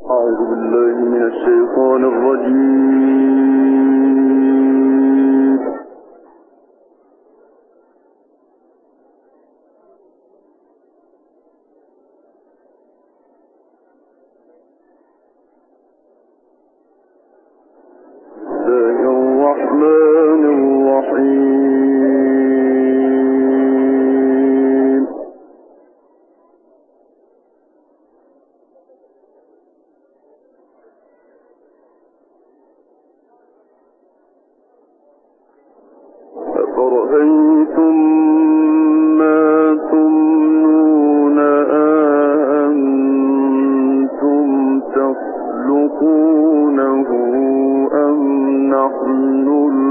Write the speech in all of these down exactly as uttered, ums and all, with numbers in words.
أعوذ بالله من الشيطان الرجيم. بسم الله الرحمن الرحيم. أفرأيتم ما تمنون أأنتم تخلقونه أم نحن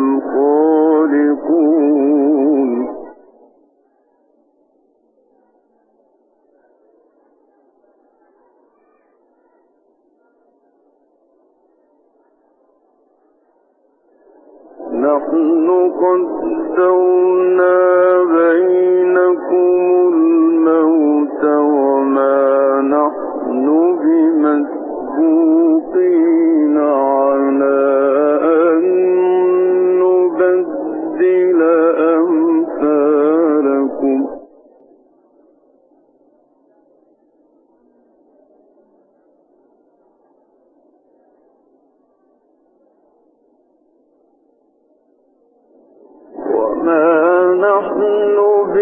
الخالقون. نحن قدرنا بينكم الموت وما نحن بمسبوقين على أن نبدل أمثالكم. وما نحن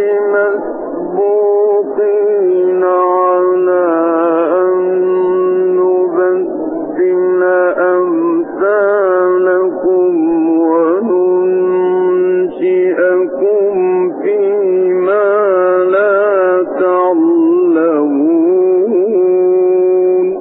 بمسبوقين على أن نبدل أمثالكم وننشئكم فيما لا تعلمون.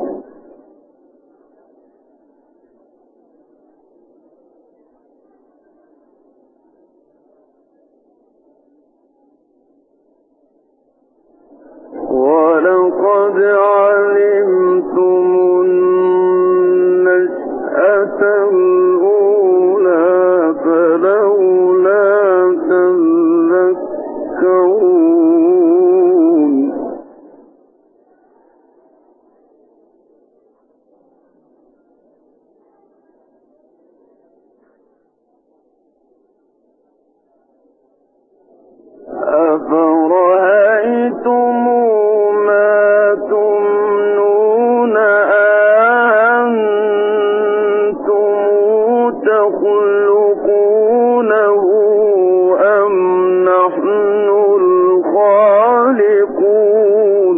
ولقد علمتم النشأة الأولى فلولا تذكرون. أفرأيتم ما تمنون أأنتم تخلقونه أم نحن الخالقون.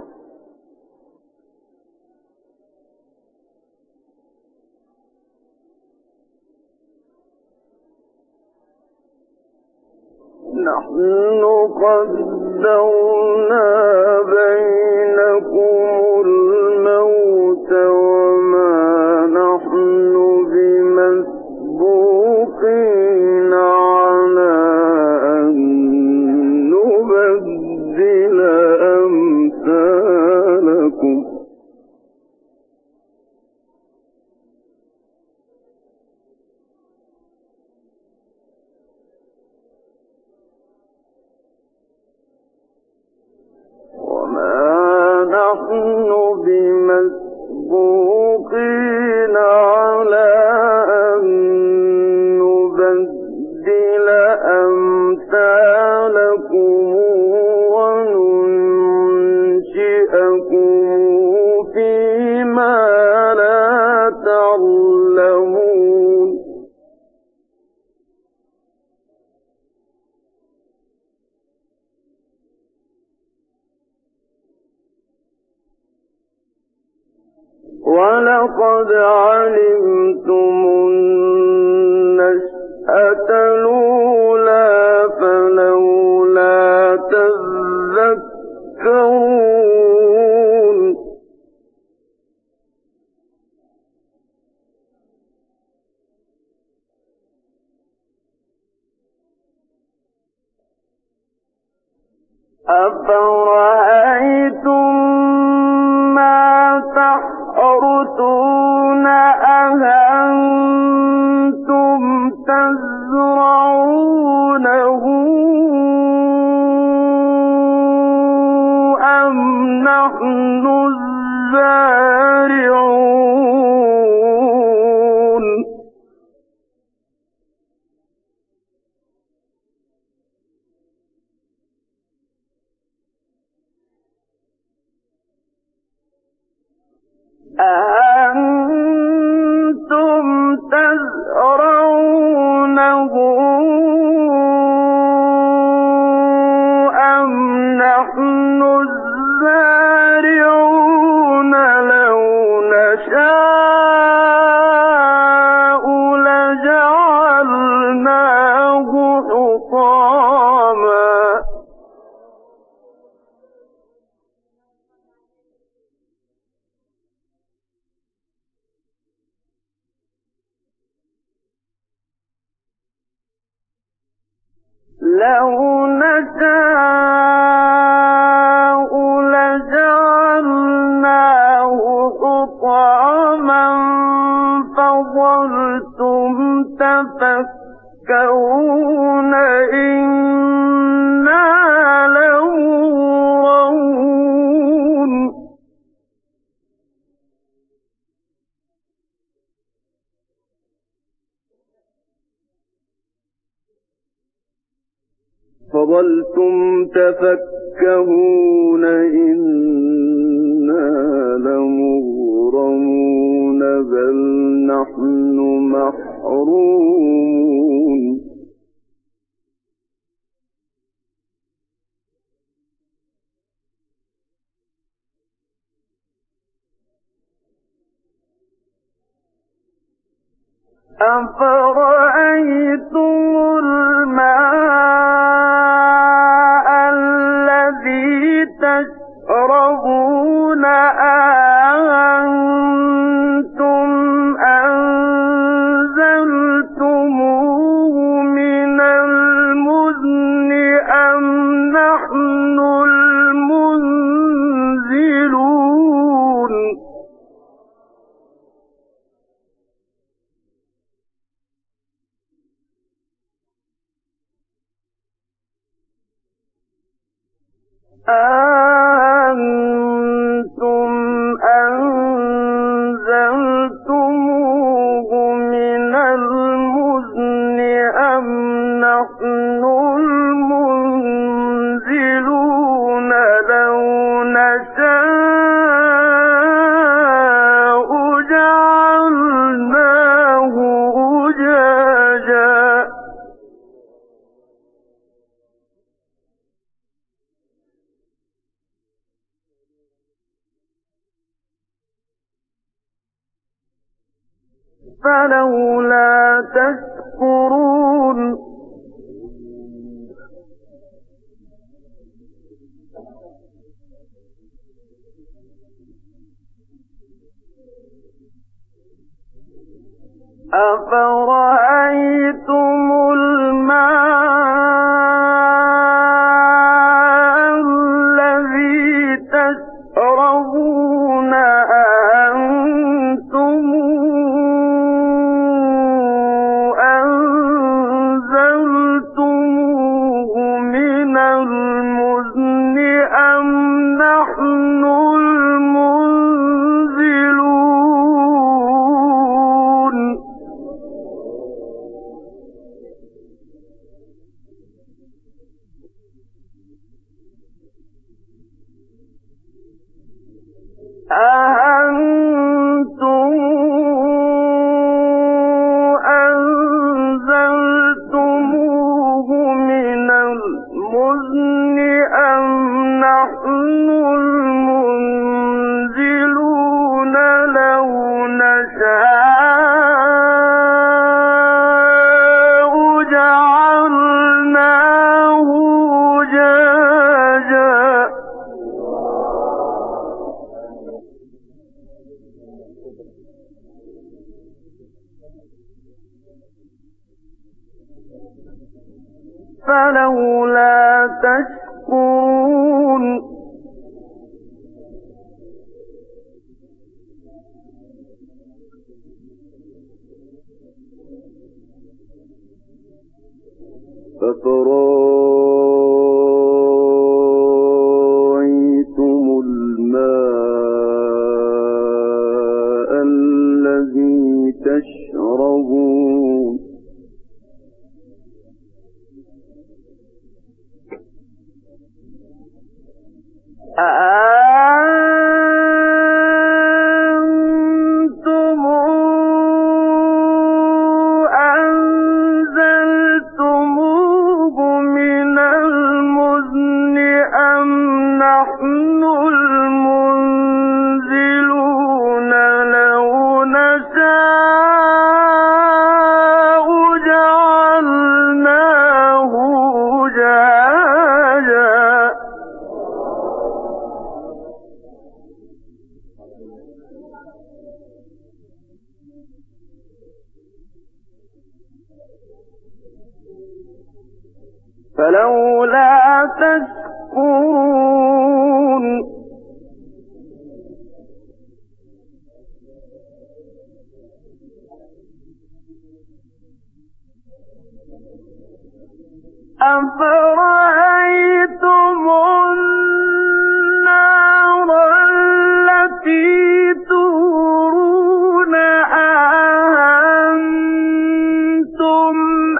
نحن قدرنا بينكم الموت وما نحن بمسبوقين على أن نبدل أمثالكم. وما نحن بمسبوقين على أن نبدل أمثالكم وننشئكم فيما لا تعلمون. ولقد علمتم النشأة الأولى فلولا تذكرون. أفرأيتم ما تحرثون أأنتم تزرعونه أم نحن الزارعون. أأنتم تزرعونه أم نحن الزارعون لو نشاء لجعلناه حطاما لو نشاء لجعلناه حطاما فظلتم تفكهون إنا لمغرمون فظلتم تفكهون إنا لمغرمون بل نحن محرومون أفرأيتم الماء الذي تشربون أأنتم أنزلتموه من المزن أم نحن المنزلون أأنتم أنزلتموه من المزن أم نحن المنزلون لو نشاء جعلناه أجاجا فلولا تشكرون أفرأيتم الماء الذي تشربون أأنتم أنزلتموه من المزن أم نحن المنزلون أأنتم أنزلتموه من المزن أم نحن المنزلون لو نشاء جعلناه أجاجا فلولا تشكرون أفرأيتم الماء الذي تشربون أأنتم فلولا تشكرون أفرأيتم النار التي تورون أأنتم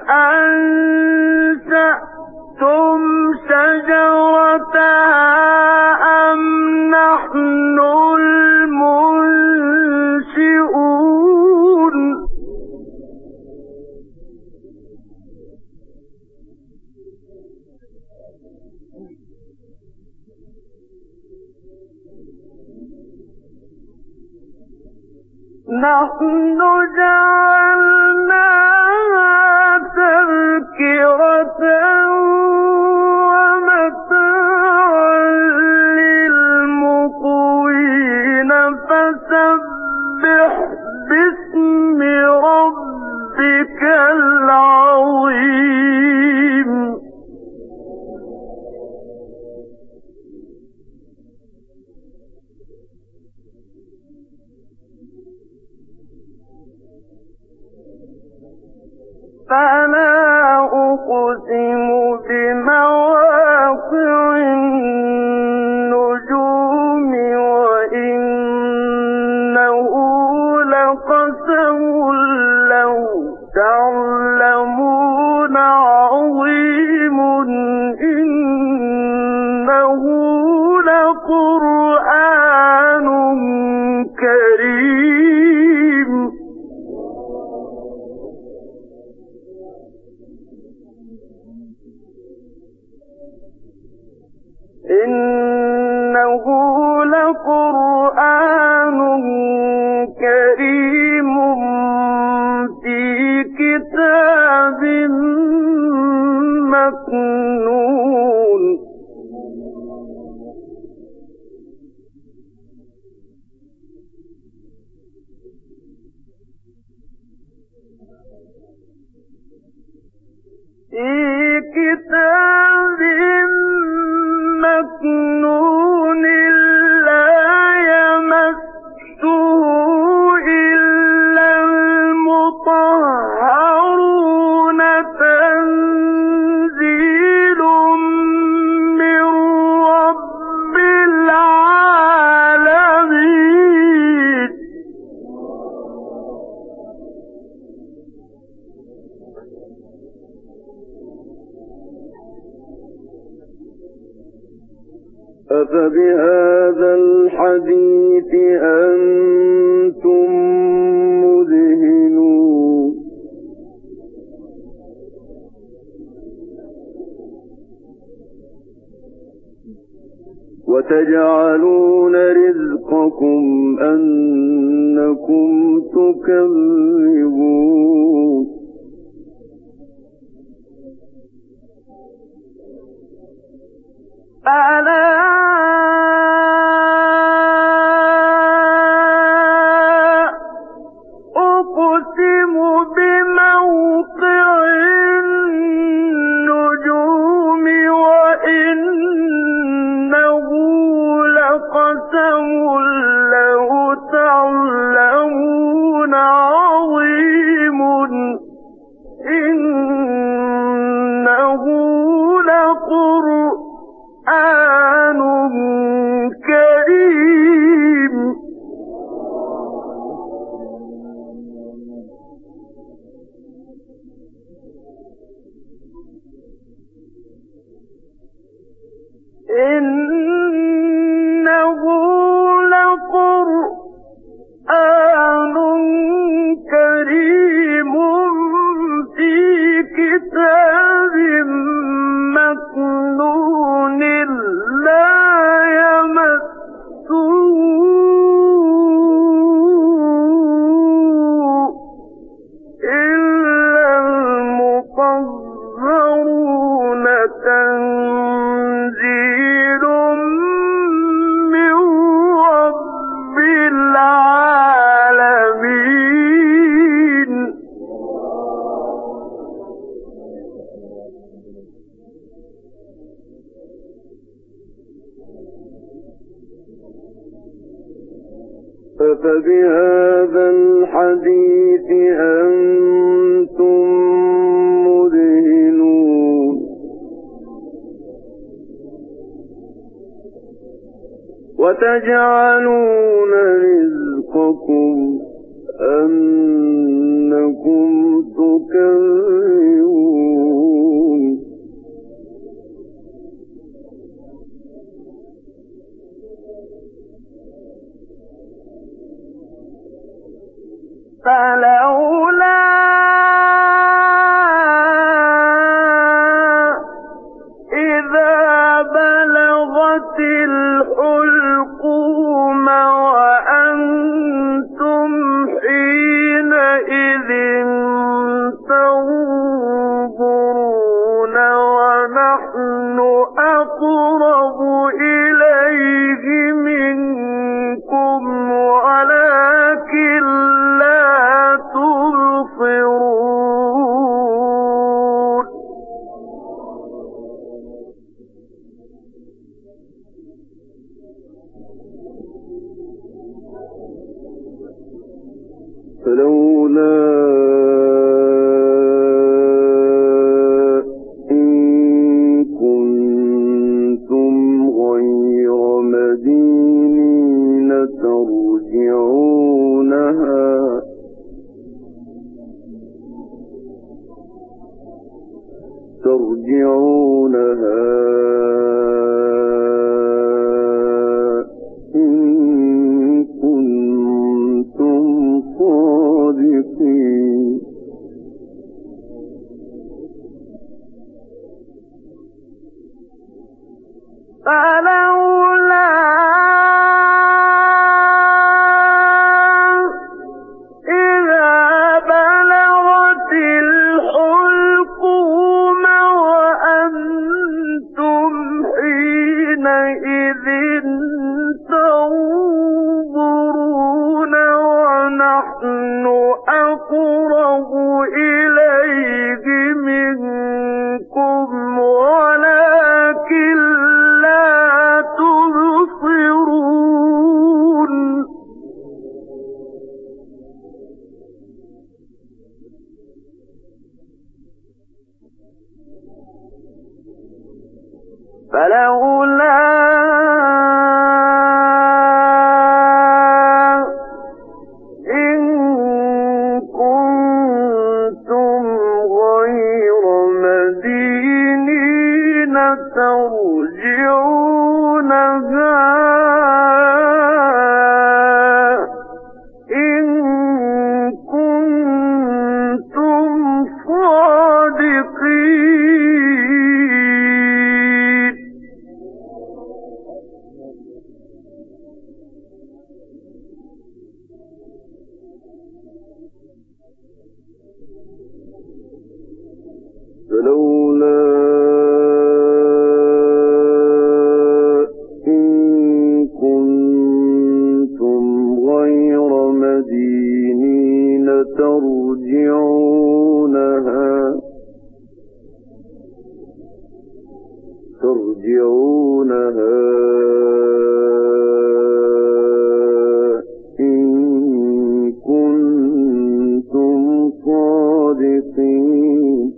أنشأتم شجرتها أم نحن المنشئون نحن جعلناها تذكرة ومتاعا للمقوين فسبح باسم ربك العظيم فلا أقسم بمواقع النجوم وإنه لقسم لو تعلمون عظيم إنه لقرآن كريم إنه لقرآن كريم في كتاب مكنون في كتاب مكنون لا يمسه إلا المطهرون تنزيل من رب العالمين أفبهذا الحديث أنتم مدهنون وتجعلون رزقكم أنكم تكذبون فلا أقسم بموقع النجوم وإنه لقسم لو تعلمون عظيم إنه لقرآن كريم أفبهذا الحديث أنتم مدهنون وتجعلون رزقكم أنكم تكذبون فلولا إذا بلغت الحلقوم وأنتم حينئذ تنظرون ونحن أقرب إليه منكم ولكن لا تبصرون فلولا إن كنتم غير مدينين ترجعونها ترجعونها إن كنتم صادقين فلولا إذا بلغت الحلقوم وأنتم حينئذ تنظرون ونحن أقرب إليه منكم ولكن لا تبصرون فلولا إن كنتم غير مدينين ترجعونها إن كنتم صادقين فلولا إن كنتم غير مدينين ترجعونها ترجعونها إن كنتم صادقين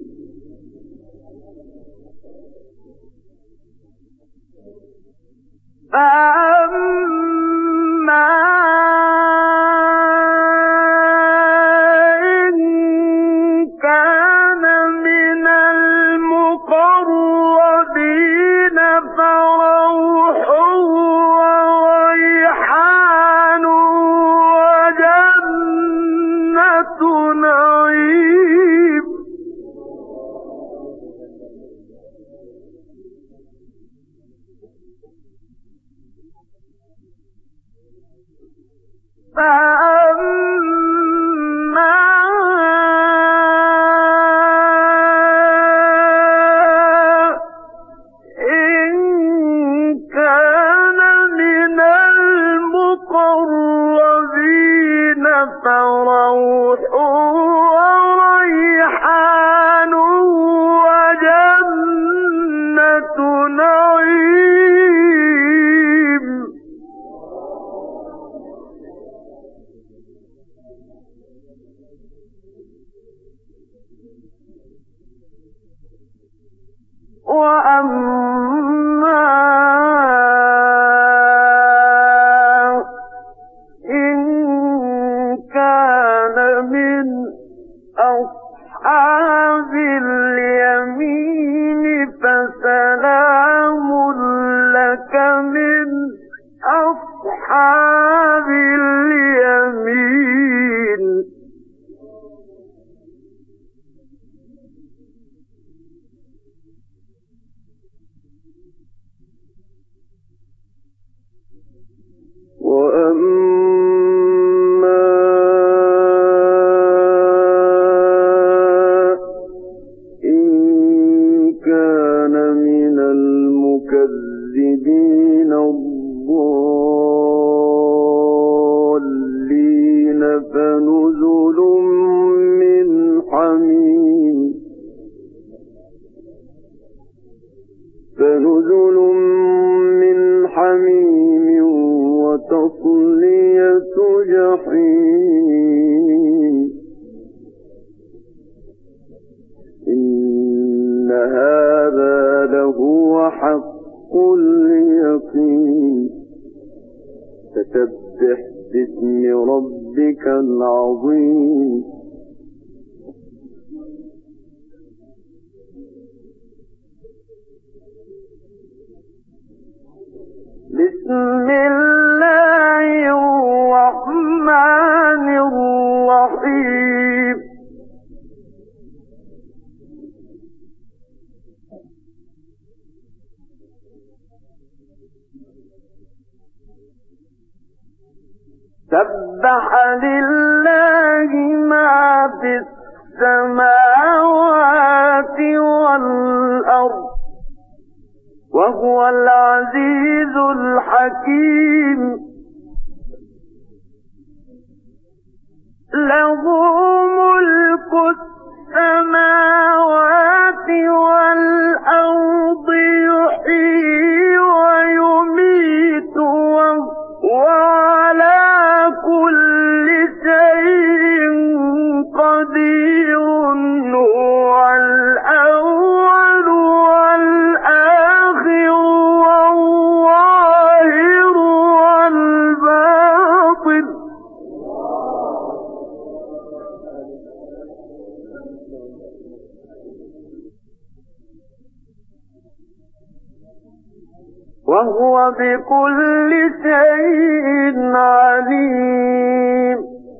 فأما إن كان من المقربين فروح وريحان وجنة نعيم فأما إن كان من المقربين فروح وريحان وجنة نعيم وأما إن كان من أصحاب اليمين فسلام لك من أصحاب اليمين. وأما إن كان من المكذبين الضالين فنزل من حميم فنزل من حميم وتصلية جحيم. إن هذا لهو حق اليقين. فسبح باسم ربك العظيم. بسم الله الرحمن الرحيم. سبح لله ما في السماوات والأرض وهو العزيز الحكيم. له ملك السماوات والأرض يحيي ويميت وهو على كل شيء قدير. هو الأول والآخر والظاهر والباطن. وهو بكل شيء عليم.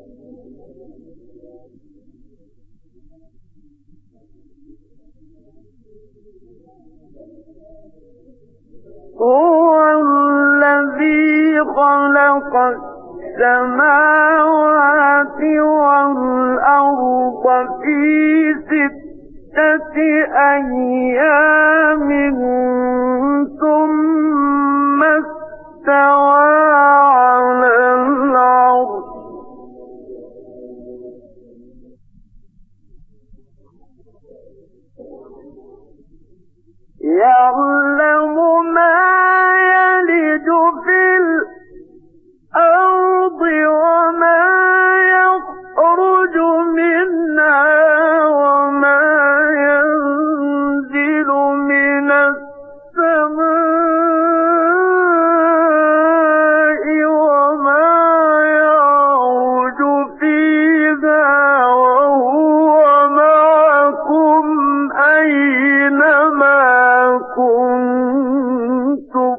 هو الذي خلق السماوات والأرض في ستة أيام ثم استوى على العرش. يعلم ما يلج في الأرض وما يخرج منها وما ينزل من السماء وما يعرج فيها وهو معكم أينما كنتم.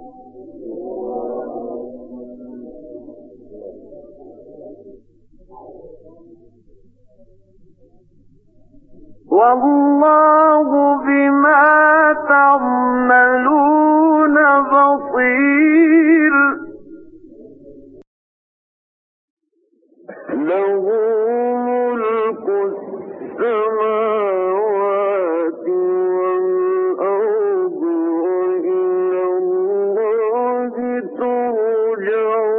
والله بما تعملون بصير. له ملك السماوات والأرض وإلى الله ترجع